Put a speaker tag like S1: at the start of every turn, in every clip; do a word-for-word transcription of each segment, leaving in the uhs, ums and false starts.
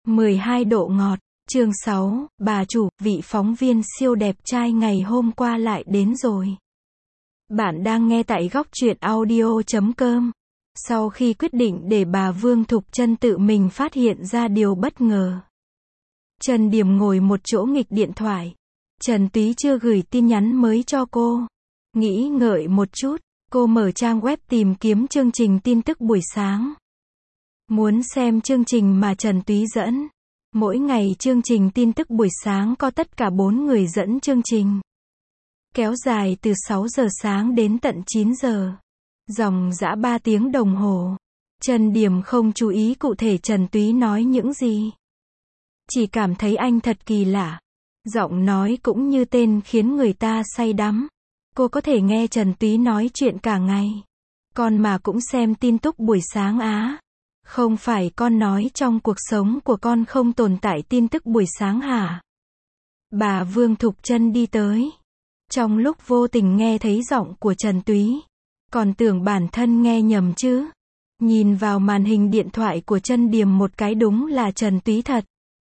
S1: mười hai độ ngọt, chương sáu, bà chủ, vị phóng viên siêu đẹp trai ngày hôm qua lại đến rồi. Bạn đang nghe tại góc truyện audio chấm com. Sau khi quyết định để bà Vương Thục Trân tự mình phát hiện ra điều bất ngờ. Trần Điểm ngồi một chỗ nghịch điện thoại. Trần Túy chưa gửi tin nhắn mới cho cô. Nghĩ ngợi một chút, cô mở trang web tìm kiếm chương trình tin tức buổi sáng. Muốn xem chương trình mà Trần Túy dẫn. Mỗi ngày chương trình tin tức buổi sáng có tất cả bốn người dẫn chương trình. Kéo dài từ sáu giờ sáng đến tận chín giờ. Dòng dã ba tiếng đồng hồ. Trần Điểm không chú ý cụ thể Trần Túy nói những gì. Chỉ cảm thấy anh thật kỳ lạ. Giọng nói cũng như tên khiến người ta say đắm. Cô có thể nghe Trần Túy nói chuyện cả ngày. Con mà cũng xem tin tức buổi sáng á. Không phải con nói trong cuộc sống của con không tồn tại tin tức buổi sáng hả? Bà Vương Thục Trân đi tới. Trong lúc vô tình nghe thấy giọng của Trần Túy. Còn tưởng bản thân nghe nhầm chứ. Nhìn vào màn hình điện thoại của Trần Điểm một cái đúng là Trần Túy thật.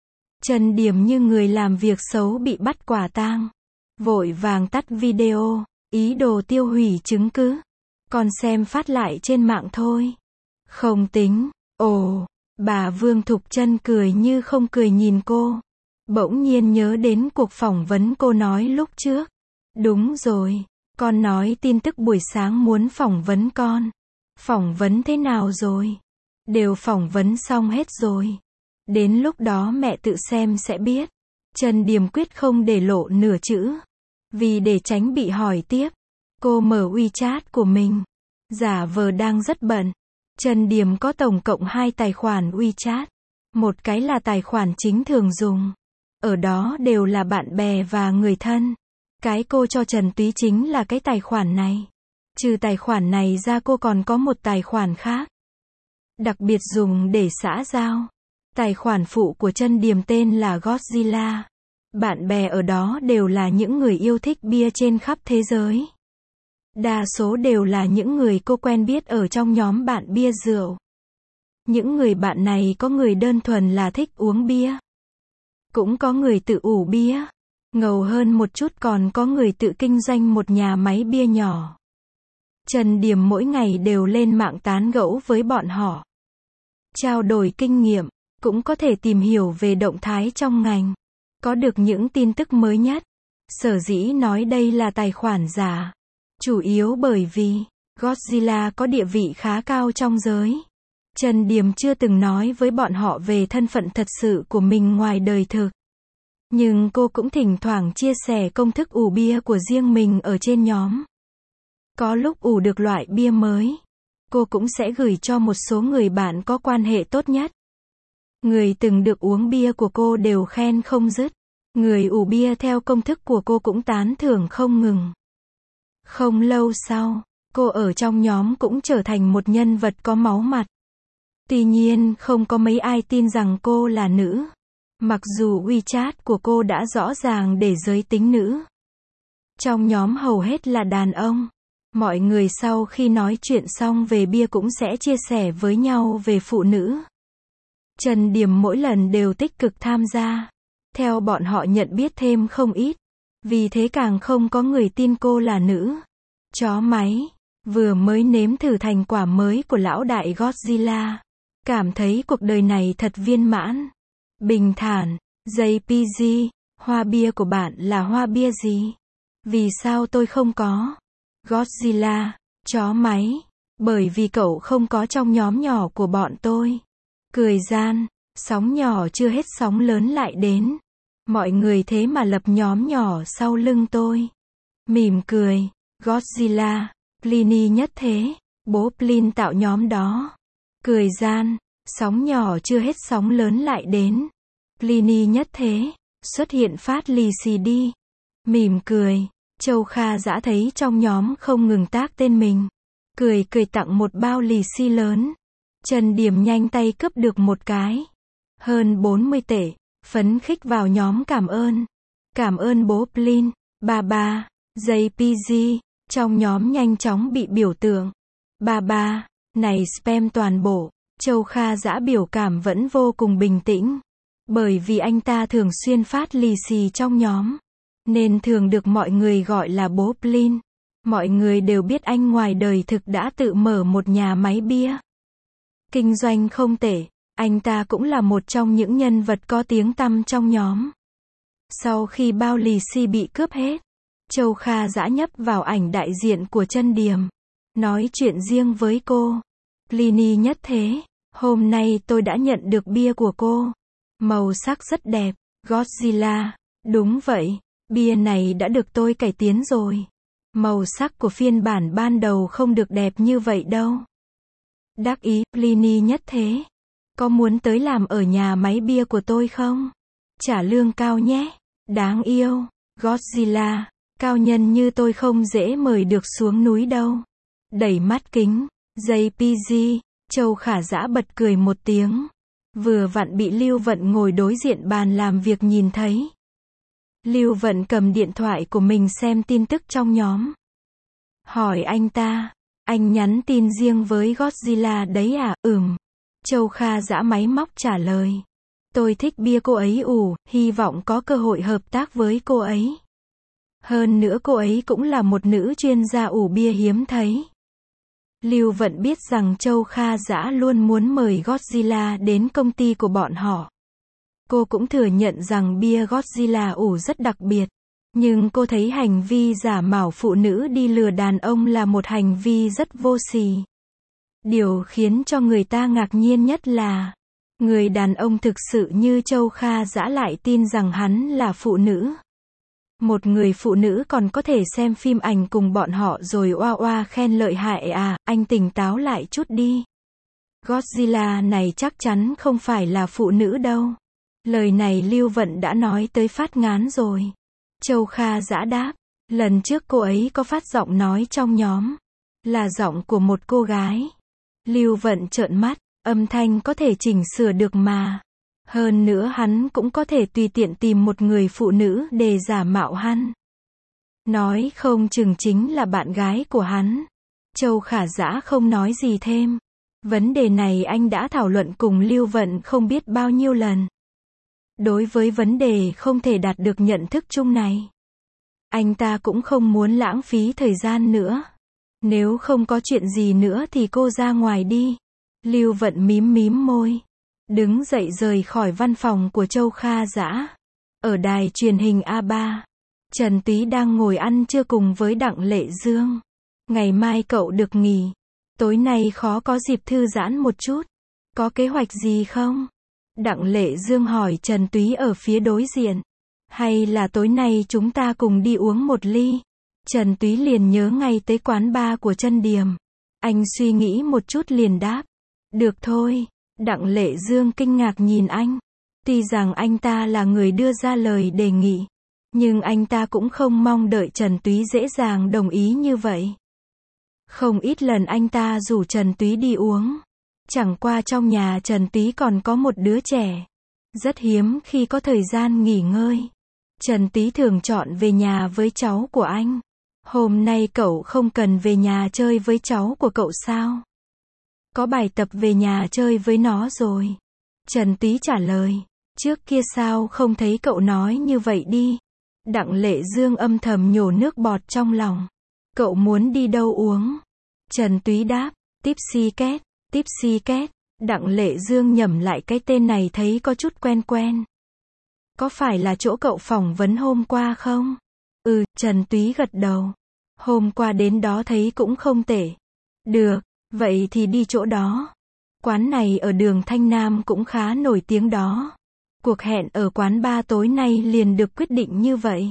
S1: Trần Điểm như người làm việc xấu bị bắt quả tang. Vội vàng tắt video, ý đồ tiêu hủy chứng cứ. Còn xem phát lại trên mạng thôi. Không tính. Ồ, bà Vương Thục Trân cười như không cười nhìn cô. Bỗng nhiên nhớ đến cuộc phỏng vấn cô nói lúc trước. Đúng rồi, con nói tin tức buổi sáng muốn phỏng vấn con. Phỏng vấn thế nào rồi? Đều phỏng vấn xong hết rồi. Đến lúc đó mẹ tự xem sẽ biết. Trần Điểm quyết không để lộ nửa chữ. Vì để tránh bị hỏi tiếp, cô mở WeChat của mình. Giả vờ đang rất bận. Trần Điểm có tổng cộng hai tài khoản WeChat. Một cái là tài khoản chính thường dùng. Ở đó đều là bạn bè và người thân. Cái cô cho Trần Túy chính là cái tài khoản này. Trừ tài khoản này ra cô còn có một tài khoản khác. Đặc biệt dùng để xã giao. Tài khoản phụ của Trần Điểm tên là Godzilla. Bạn bè ở đó đều là những người yêu thích bia trên khắp thế giới. Đa số đều là những người cô quen biết ở trong nhóm bạn bia rượu. Những người bạn này có người đơn thuần là thích uống bia. Cũng có người tự ủ bia. Ngầu hơn một chút còn có người tự kinh doanh một nhà máy bia nhỏ. Trần Điểm mỗi ngày đều lên mạng tán gẫu với bọn họ. Trao đổi kinh nghiệm, cũng có thể tìm hiểu về động thái trong ngành. Có được những tin tức mới nhất. Sở dĩ nói đây là tài khoản giả. Chủ yếu bởi vì, Godzilla có địa vị khá cao trong giới. Trần Điểm chưa từng nói với bọn họ về thân phận thật sự của mình ngoài đời thực. Nhưng cô cũng thỉnh thoảng chia sẻ công thức ủ bia của riêng mình ở trên nhóm. Có lúc ủ được loại bia mới, cô cũng sẽ gửi cho một số người bạn có quan hệ tốt nhất. Người từng được uống bia của cô đều khen không dứt. Người ủ bia theo công thức của cô cũng tán thưởng không ngừng. Không lâu sau, cô ở trong nhóm cũng trở thành một nhân vật có máu mặt. Tuy nhiên không có mấy ai tin rằng cô là nữ. Mặc dù WeChat của cô đã rõ ràng để giới tính nữ. Trong nhóm hầu hết là đàn ông. Mọi người sau khi nói chuyện xong về bia cũng sẽ chia sẻ với nhau về phụ nữ. Trần Điểm mỗi lần đều tích cực tham gia. Theo bọn họ nhận biết thêm không ít. Vì thế càng không có người tin cô là nữ. Chó máy. Vừa mới nếm thử thành quả mới của lão đại Godzilla. Cảm thấy cuộc đời này thật viên mãn. Bình thản. jê pê giê. Hoa bia của bạn là hoa bia gì? Vì sao tôi không có? Godzilla. Chó máy. Bởi vì cậu không có trong nhóm nhỏ của bọn tôi. Cười gian. Sóng nhỏ chưa hết sóng lớn lại đến. Mọi người thế mà lập nhóm nhỏ sau lưng tôi. Mỉm cười. Godzilla. Pliny nhất thế. Bố Plin tạo nhóm đó. Cười gian. Sóng nhỏ chưa hết sóng lớn lại đến. Pliny nhất thế. Xuất hiện phát lì xì đi. Mỉm cười. Châu Kha Dã thấy trong nhóm không ngừng tác tên mình. Cười cười tặng một bao lì xì lớn. Trần Điểm nhanh tay cướp được một cái. Hơn bốn mươi tệ. Phấn khích vào nhóm cảm ơn. Cảm ơn bố Plin. Ba ba. jê pê giê. Trong nhóm nhanh chóng bị biểu tượng. Ba ba. Này spam toàn bộ. Châu Kha Dã biểu cảm vẫn vô cùng bình tĩnh. Bởi vì anh ta thường xuyên phát lì xì trong nhóm, nên thường được mọi người gọi là bố Plin. Mọi người đều biết anh ngoài đời thực đã tự mở một nhà máy bia. Kinh doanh không tệ, anh ta cũng là một trong những nhân vật có tiếng tăm trong nhóm. Sau khi bao lì xì bị cướp hết, Châu Kha Dã nhấp vào ảnh đại diện của Chân Điềm, nói chuyện riêng với cô. Pliny Nhất Thế, hôm nay tôi đã nhận được bia của cô. Màu sắc rất đẹp. Godzilla, đúng vậy, bia này đã được tôi cải tiến rồi. Màu sắc của phiên bản ban đầu không được đẹp như vậy đâu. Đắc ý, Pliny Nhất Thế, có muốn tới làm ở nhà máy bia của tôi không? Trả lương cao nhé. Đáng yêu. Godzilla, cao nhân như tôi không dễ mời được xuống núi đâu. Đẩy mắt kính. jê pê giê, Châu Khả Dã bật cười một tiếng. Vừa vặn bị Lưu Vận ngồi đối diện bàn làm việc nhìn thấy. Lưu Vận cầm điện thoại của mình xem tin tức trong nhóm. Hỏi anh ta, anh nhắn tin riêng với Godzilla đấy à? Ừm. Châu Kha Dã máy móc trả lời. Tôi thích bia cô ấy ủ, hy vọng có cơ hội hợp tác với cô ấy. Hơn nữa cô ấy cũng là một nữ chuyên gia ủ bia hiếm thấy. Lưu Vận biết rằng Châu Kha Dã luôn muốn mời Godzilla đến công ty của bọn họ. Cô cũng thừa nhận rằng bia Godzilla ủ rất đặc biệt. Nhưng cô thấy hành vi giả mạo phụ nữ đi lừa đàn ông là một hành vi rất vô sỉ. Điều khiến cho người ta ngạc nhiên nhất là, người đàn ông thực sự như Châu Kha Dã lại tin rằng hắn là phụ nữ. Một người phụ nữ còn có thể xem phim ảnh cùng bọn họ rồi oa oa khen lợi hại à, anh tỉnh táo lại chút đi. Godzilla này chắc chắn không phải là phụ nữ đâu. Lời này Lưu Vận đã nói tới phát ngán rồi. Châu Kha Dã đáp, lần trước cô ấy có phát giọng nói trong nhóm, là giọng của một cô gái. Lưu Vận trợn mắt, âm thanh có thể chỉnh sửa được mà. Hơn nữa hắn cũng có thể tùy tiện tìm một người phụ nữ để giả mạo hắn. Nói không chừng chính là bạn gái của hắn. Châu Khả Dã không nói gì thêm. Vấn đề này anh đã thảo luận cùng Lưu Vận không biết bao nhiêu lần. Đối với vấn đề không thể đạt được nhận thức chung này, anh ta cũng không muốn lãng phí thời gian nữa. Nếu không có chuyện gì nữa thì cô ra ngoài đi. Lưu Vận mím mím môi, đứng dậy rời khỏi văn phòng của Châu Kha Dã. Ở đài truyền hình A ba, Trần Túy đang ngồi ăn trưa cùng với Đặng Lệ Dương. Ngày mai cậu được nghỉ. Tối nay khó có dịp thư giãn một chút. Có kế hoạch gì không? Đặng Lệ Dương hỏi Trần Túy ở phía đối diện. Hay là tối nay chúng ta cùng đi uống một ly? Trần Túy liền nhớ ngay tới quán bar của Chân Điềm. Anh suy nghĩ một chút liền đáp. Được thôi. Đặng Lệ Dương kinh ngạc nhìn anh. Tuy rằng anh ta là người đưa ra lời đề nghị, nhưng anh ta cũng không mong đợi Trần Túy dễ dàng đồng ý như vậy. Không ít lần anh ta rủ Trần Túy đi uống. Chẳng qua trong nhà Trần Túy còn có một đứa trẻ. Rất hiếm khi có thời gian nghỉ ngơi. Trần Túy thường chọn về nhà với cháu của anh. Hôm nay cậu không cần về nhà chơi với cháu của cậu sao? Có bài tập về nhà chơi với nó rồi. Trần Túy trả lời. Trước kia sao không thấy cậu nói như vậy đi. Đặng Lệ Dương âm thầm nhổ nước bọt trong lòng. Cậu muốn đi đâu uống? Trần Túy đáp. Tipsy Cat. Tipsy Cat. Đặng Lệ Dương nhẩm lại cái tên này thấy có chút quen quen. Có phải là chỗ cậu phỏng vấn hôm qua không? Ừ, Trần Túy gật đầu. Hôm qua đến đó thấy cũng không tệ. Được, vậy thì đi chỗ đó. Quán này ở đường Thanh Nam cũng khá nổi tiếng đó. Cuộc hẹn ở quán bar tối nay liền được quyết định như vậy.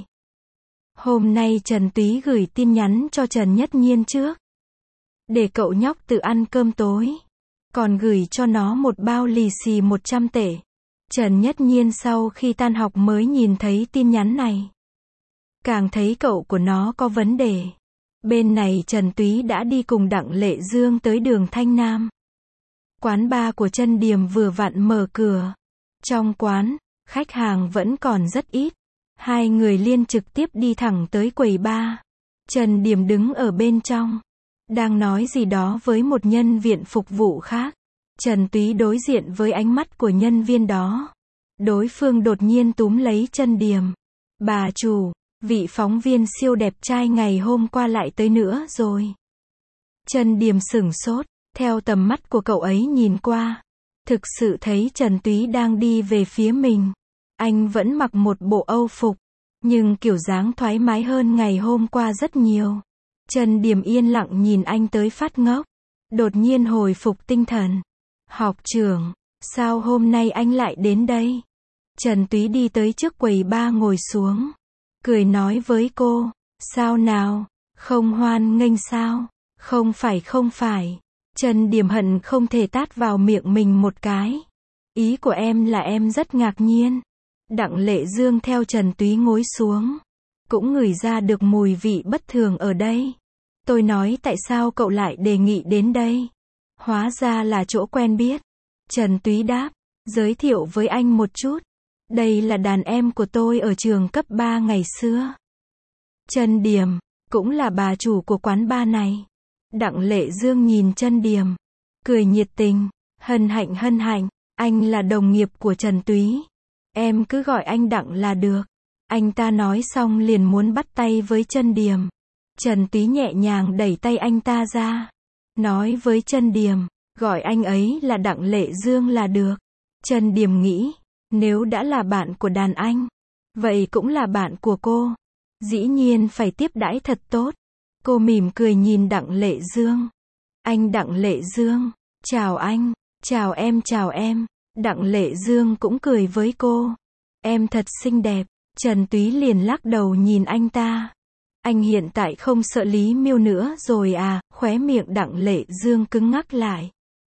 S1: Hôm nay Trần Túy gửi tin nhắn cho Trần Nhất Nhiên trước. Để cậu nhóc tự ăn cơm tối. Còn gửi cho nó một bao lì xì một trăm tệ. Trần Nhất Nhiên sau khi tan học mới nhìn thấy tin nhắn này. Càng thấy cậu của nó có vấn đề. Bên này Trần Túy đã đi cùng Đặng Lệ Dương tới đường Thanh Nam. Quán bar của Chân Điềm vừa vặn mở cửa. Trong quán, khách hàng vẫn còn rất ít. Hai người liên trực tiếp đi thẳng tới quầy bar. Trần Điềm đứng ở bên trong, đang nói gì đó với một nhân viên phục vụ khác. Trần Túy đối diện với ánh mắt của nhân viên đó. Đối phương đột nhiên túm lấy chân Điềm. Bà chủ, vị phóng viên siêu đẹp trai ngày hôm qua lại tới nữa rồi. Chân Điềm sửng sốt, theo tầm mắt của cậu ấy nhìn qua. Thực sự thấy Trần Túy đang đi về phía mình. Anh vẫn mặc một bộ âu phục, nhưng kiểu dáng thoải mái hơn ngày hôm qua rất nhiều. Trần Điềm yên lặng nhìn anh tới phát ngốc. Đột nhiên hồi phục tinh thần. Học trưởng, sao hôm nay anh lại đến đây? Trần Túy đi tới trước quầy bar ngồi xuống. Cười nói với cô, sao nào, không hoan nghênh sao? Không phải không phải. Trần Điềm hận không thể tát vào miệng mình một cái. Ý của em là em rất ngạc nhiên. Đặng Lệ Dương theo Trần Túy ngồi xuống. Cũng ngửi ra được mùi vị bất thường ở đây. Tôi nói tại sao cậu lại đề nghị đến đây? Hóa ra là chỗ quen biết. Trần Túy đáp, giới thiệu với anh một chút. Đây là đàn em của tôi ở trường cấp ba ngày xưa. Trần Điềm, cũng là bà chủ của quán bar này. Đặng Lệ Dương nhìn Trần Điềm, cười nhiệt tình, hân hạnh hân hạnh, anh là đồng nghiệp của Trần Túy. Em cứ gọi anh Đặng là được. Anh ta nói xong liền muốn bắt tay với Trần Điềm. Trần Túy nhẹ nhàng đẩy tay anh ta ra. Nói với Trần Điềm, gọi anh ấy là Đặng Lệ Dương là được. Trần Điềm nghĩ, nếu đã là bạn của đàn anh, vậy cũng là bạn của cô. Dĩ nhiên phải tiếp đãi thật tốt. Cô mỉm cười nhìn Đặng Lệ Dương. Anh Đặng Lệ Dương, chào anh, chào em chào em. Đặng Lệ Dương cũng cười với cô. Em thật xinh đẹp. Trần Túy liền lắc đầu nhìn anh ta. Anh hiện tại không sợ Lý Miêu nữa rồi à? Khóe miệng Đặng Lệ Dương cứng ngắc lại.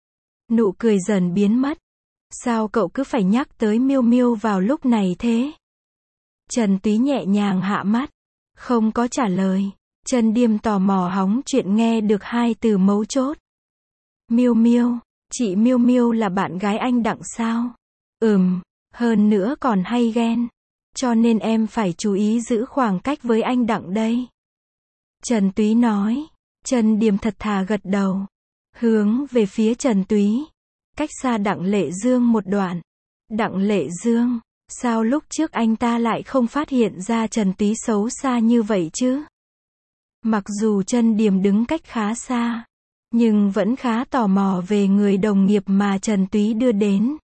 S1: Nụ cười dần biến mất. Sao cậu cứ phải nhắc tới Miêu Miêu vào lúc này thế? Trần Túy nhẹ nhàng hạ mắt, không có trả lời. Trần Điềm tò mò hóng chuyện nghe được hai từ mấu chốt. Miêu Miêu, chị Miêu Miêu là bạn gái anh Đặng sao? Ừm, hơn nữa còn hay ghen. Cho nên em phải chú ý giữ khoảng cách với anh Đặng đây. Trần Túy nói. Trần Điềm thật thà gật đầu. Hướng về phía Trần Túy. Cách xa Đặng Lệ Dương một đoạn. Đặng Lệ Dương, sao lúc trước anh ta lại không phát hiện ra Trần Túy xấu xa như vậy chứ? Mặc dù Trần Điềm đứng cách khá xa, nhưng vẫn khá tò mò về người đồng nghiệp mà Trần Túy đưa đến.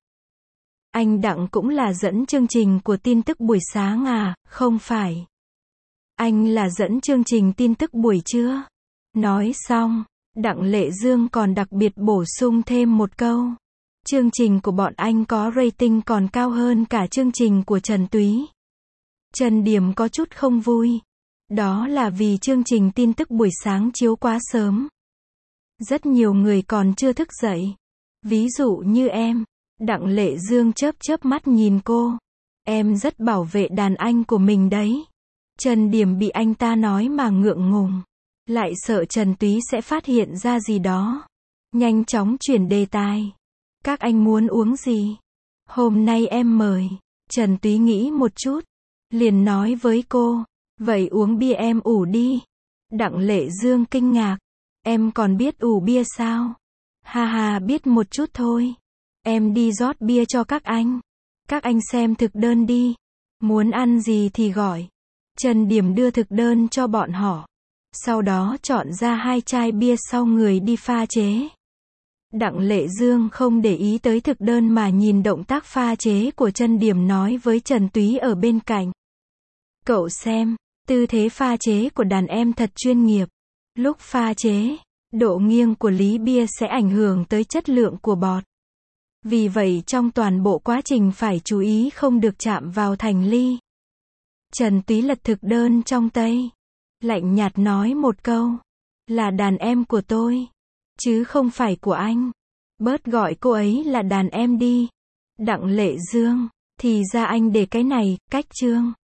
S1: Anh Đặng cũng là dẫn chương trình của tin tức buổi sáng à? Không phải. Anh là dẫn chương trình tin tức buổi trưa. Nói xong, Đặng Lệ Dương còn đặc biệt bổ sung thêm một câu. Chương trình của bọn anh có rating còn cao hơn cả chương trình của Trần Túy. Trần Điềm có chút không vui. Đó là vì chương trình tin tức buổi sáng chiếu quá sớm. Rất nhiều người còn chưa thức dậy. Ví dụ như em. Đặng Lệ Dương chớp chớp mắt nhìn cô. Em rất bảo vệ đàn anh của mình đấy. Trần Điềm bị anh ta nói mà ngượng ngùng. Lại sợ Trần Túy sẽ phát hiện ra gì đó. Nhanh chóng chuyển đề tài. Các anh muốn uống gì? Hôm nay em mời. Trần Túy nghĩ một chút. Liền nói với cô. Vậy uống bia em ủ đi. Đặng Lệ Dương kinh ngạc. Em còn biết ủ bia sao? Ha ha, biết một chút thôi. Em đi rót bia cho các anh. Các anh xem thực đơn đi. Muốn ăn gì thì gọi. Trần Điềm đưa thực đơn cho bọn họ. Sau đó chọn ra hai chai bia sau người đi pha chế. Đặng Lệ Dương không để ý tới thực đơn mà nhìn động tác pha chế của Trần Điềm nói với Trần Túy ở bên cạnh. Cậu xem, tư thế pha chế của đàn em thật chuyên nghiệp. Lúc pha chế, độ nghiêng của lý bia sẽ ảnh hưởng tới chất lượng của bọt. Vì vậy trong toàn bộ quá trình phải chú ý không được chạm vào thành ly. Trần Túy lật thực đơn trong tay. Lạnh nhạt nói một câu. Là đàn em của tôi. Chứ không phải của anh. Bớt gọi cô ấy là đàn em đi. Đặng Lệ Dương. Thì ra anh để cái này, cách chương.